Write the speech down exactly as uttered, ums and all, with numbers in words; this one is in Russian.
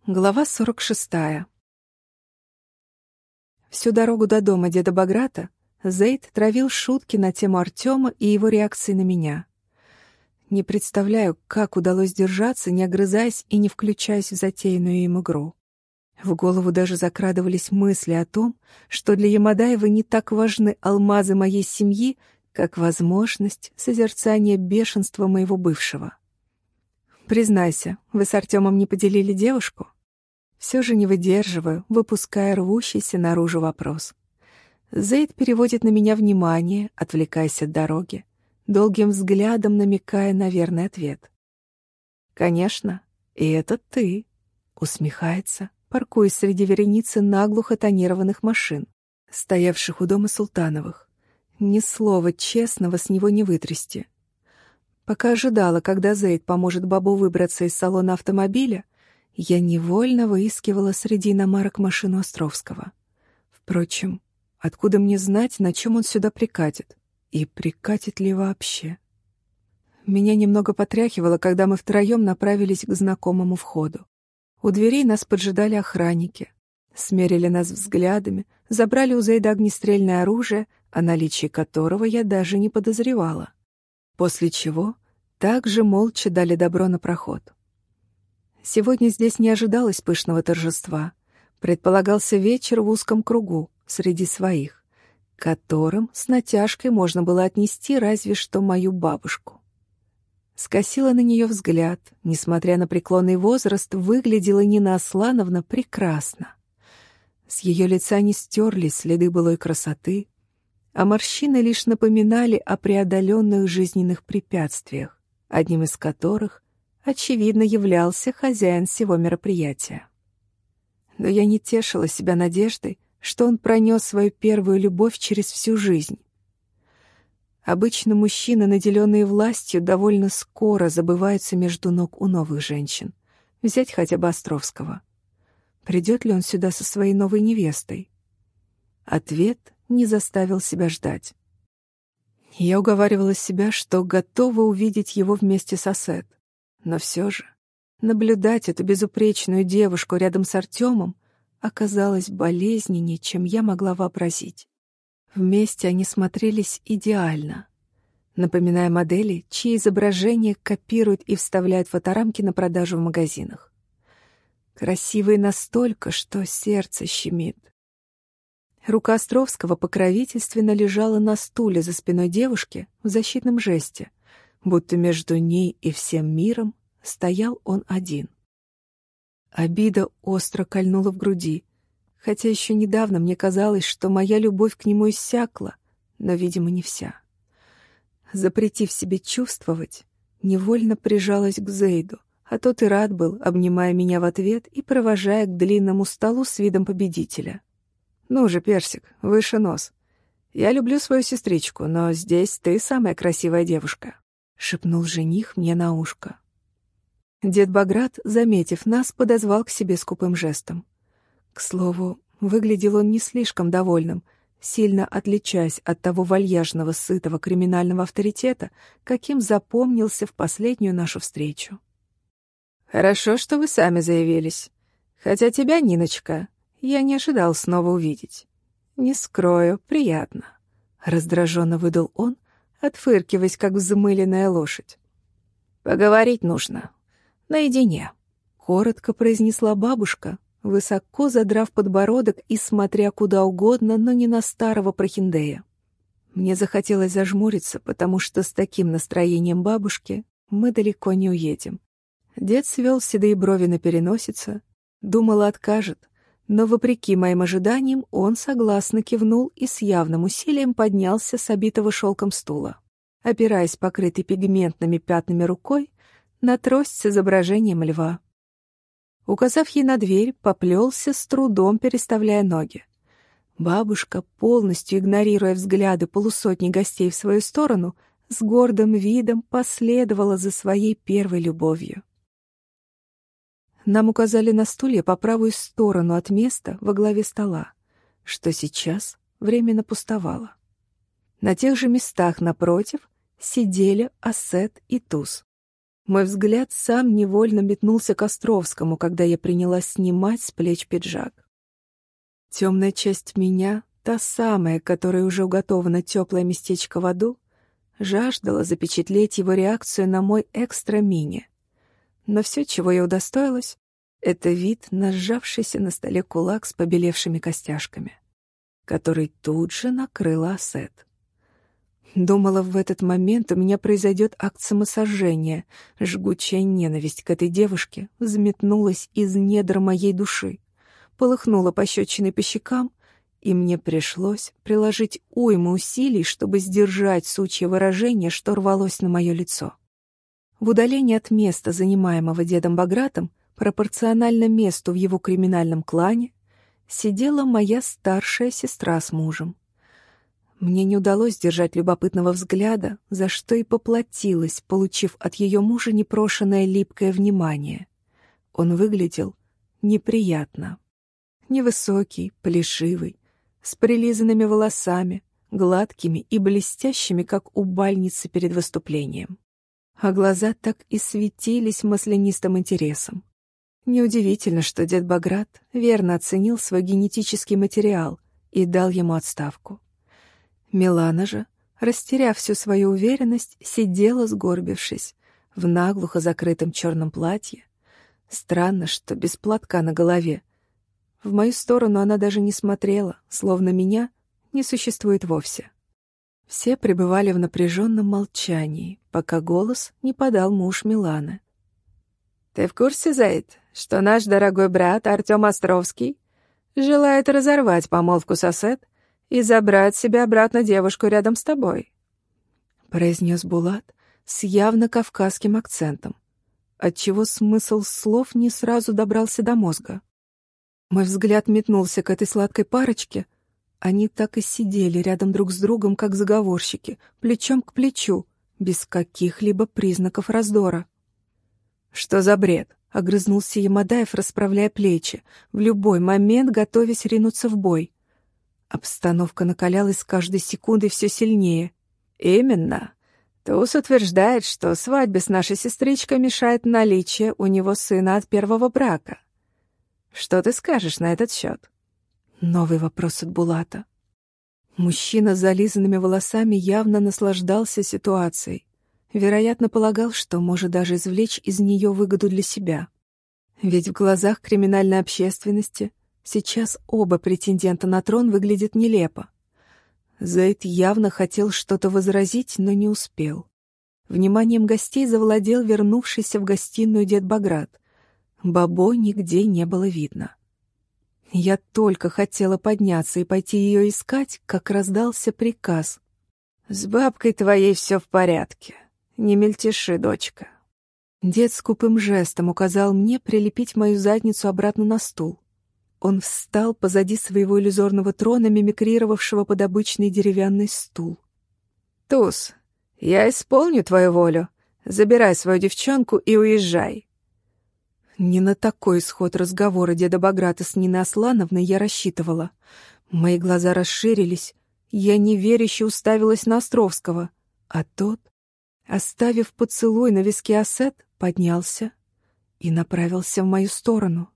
Глава сорок шестая. Всю дорогу до дома деда Баграта Зейд травил шутки на тему Артема и его реакции на меня. Не представляю, как удалось держаться, не огрызаясь и не включаясь в затеянную им игру. В голову даже закрадывались мысли о том, что для Ямадаева не так важны алмазы моей семьи, как возможность созерцания бешенства моего бывшего. «Признайся, вы с Артемом не поделили девушку?» Все же не выдерживаю, выпуская рвущийся наружу вопрос. Зейд переводит на меня внимание, отвлекаясь от дороги, долгим взглядом намекая на верный ответ. «Конечно, и это ты», — усмехается, паркуясь среди вереницы наглухо тонированных машин, стоявших у дома Султановых. Ни слова честного с него не вытрясти. Пока ожидала, когда Зейд поможет бабу выбраться из салона автомобиля, я невольно выискивала среди иномарок машину Островского. Впрочем, откуда мне знать, на чем он сюда прикатит? И прикатит ли вообще? Меня немного потряхивало, когда мы втроем направились к знакомому входу. У дверей нас поджидали охранники. Смерили нас взглядами, забрали у Зейда огнестрельное оружие, о наличии которого я даже не подозревала. После чего также молча дали добро на проход. Сегодня здесь не ожидалось пышного торжества. Предполагался вечер в узком кругу, среди своих, к которым с натяжкой можно было отнести разве что мою бабушку. Скосила на нее взгляд, несмотря на преклонный возраст, выглядела Нина Аслановна прекрасно. С ее лица не стерлись следы былой красоты, а морщины лишь напоминали о преодоленных жизненных препятствиях, одним из которых очевидно, являлся хозяин всего мероприятия. Но я не тешила себя надеждой, что он пронес свою первую любовь через всю жизнь. Обычно мужчины, наделенные властью, довольно скоро забываются между ног у новых женщин. Взять хотя бы Островского. Придет ли он сюда со своей новой невестой? Ответ не заставил себя ждать. Я уговаривала себя, что готова увидеть его вместе с Асет. Но все же наблюдать эту безупречную девушку рядом с Артемом оказалось болезненнее, чем я могла вообразить. Вместе они смотрелись идеально, напоминая модели, чьи изображения копируют и вставляют фоторамки на продажу в магазинах. Красивые настолько, что сердце щемит. Рука Островского покровительственно лежала на стуле за спиной девушки в защитном жесте, будто между ней и всем миром стоял он один. Обида остро кольнула в груди, хотя еще недавно мне казалось, что моя любовь к нему иссякла, но, видимо, не вся. Запретив себе чувствовать, невольно прижалась к Зейду, а тот и рад был, обнимая меня в ответ и провожая к длинному столу с видом победителя. «Ну же, Персик, выше нос. Я люблю свою сестричку, но здесь ты самая красивая девушка», — шепнул жених мне на ушко. Дед Баграт, заметив нас, подозвал к себе скупым жестом. К слову, выглядел он не слишком довольным, сильно отличаясь от того вальяжного, сытого криминального авторитета, каким запомнился в последнюю нашу встречу. «Хорошо, что вы сами заявились. Хотя тебя, Ниночка, я не ожидал снова увидеть. Не скрою, приятно», — раздраженно выдал он, отфыркиваясь, как взмыленная лошадь. «Поговорить нужно. Наедине», — коротко произнесла бабушка, высоко задрав подбородок и смотря куда угодно, но не на старого прохиндея. Мне захотелось зажмуриться, потому что с таким настроением бабушки мы далеко не уедем. Дед свел седые брови на переносице, думала, откажет, но, вопреки моим ожиданиям, он согласно кивнул и с явным усилием поднялся с обитого шелком стула, опираясь покрытой пигментными пятнами рукой на трость с изображением льва. Указав ей на дверь, поплелся, с трудом переставляя ноги. Бабушка, полностью игнорируя взгляды полусотни гостей в свою сторону, с гордым видом последовала за своей первой любовью. Нам указали на стулья по правую сторону от места во главе стола, что сейчас временно пустовало. На тех же местах напротив сидели Асет и Туз. Мой взгляд сам невольно метнулся к Островскому, когда я принялась снимать с плеч пиджак. Темная часть меня, та самая, которая уже уготована теплое местечко в аду, жаждала запечатлеть его реакцию на мой экстра-мини. Но все, чего я удостоилась, это вид на сжавшийся на столе кулак с побелевшими костяшками, который тут же накрыла Асет. Думала, в этот момент у меня произойдет акт самосожжения. Жгучая ненависть к этой девушке взметнулась из недр моей души, полыхнула пощечиной по щекам, и мне пришлось приложить уйму усилий, чтобы сдержать сучье выражение, что рвалось на мое лицо. В удалении от места, занимаемого дедом Багратом, пропорционально месту в его криминальном клане, сидела моя старшая сестра с мужем. Мне не удалось держать любопытного взгляда, за что и поплатилась, получив от ее мужа непрошенное липкое внимание. Он выглядел неприятно. Невысокий, плешивый, с прилизанными волосами, гладкими и блестящими, как у бальницы перед выступлением. А глаза так и светились маслянистым интересом. Неудивительно, что дед Баграт верно оценил свой генетический материал и дал ему отставку. Милана же, растеряв всю свою уверенность, сидела, сгорбившись, в наглухо закрытом черном платье. Странно, что без платка на голове. В мою сторону она даже не смотрела, словно меня не существует вовсе. Все пребывали в напряженном молчании, пока голос не подал муж Миланы. «Ты в курсе, Зейд, что наш дорогой брат Артем Островский желает разорвать помолвку с Асет и забрать себе обратно девушку рядом с тобой?» — произнес Булат с явно кавказским акцентом, отчего смысл слов не сразу добрался до мозга. Мой взгляд метнулся к этой сладкой парочке. Они так и сидели рядом друг с другом, как заговорщики, плечом к плечу, без каких-либо признаков раздора. «Что за бред?» — огрызнулся Ямадаев, расправляя плечи, в любой момент готовясь ринуться в бой. Обстановка накалялась с каждой секундой все сильнее. «Именно. Туз утверждает, что свадьбе с нашей сестричкой мешает наличие у него сына от первого брака. Что ты скажешь на этот счет?» Новый вопрос от Булата. Мужчина с зализанными волосами явно наслаждался ситуацией. Вероятно, полагал, что может даже извлечь из нее выгоду для себя. Ведь в глазах криминальной общественности сейчас оба претендента на трон выглядят нелепо. Зейд явно хотел что-то возразить, но не успел. Вниманием гостей завладел вернувшийся в гостиную дед Баграт. Бабо нигде не было видно. Я только хотела подняться и пойти ее искать, как раздался приказ. «С бабкой твоей все в порядке. Не мельтеши, дочка». Дед скупым жестом указал мне прилепить мою задницу обратно на стул. Он встал позади своего иллюзорного трона, мимикрировавшего под обычный деревянный стул. «Туз, я исполню твою волю. Забирай свою девчонку и уезжай». Не на такой исход разговора деда Баграта с Ниной Аслановной я рассчитывала. Мои глаза расширились, я неверяще уставилась на Островского, а тот, оставив поцелуй на виске Асет, поднялся и направился в мою сторону.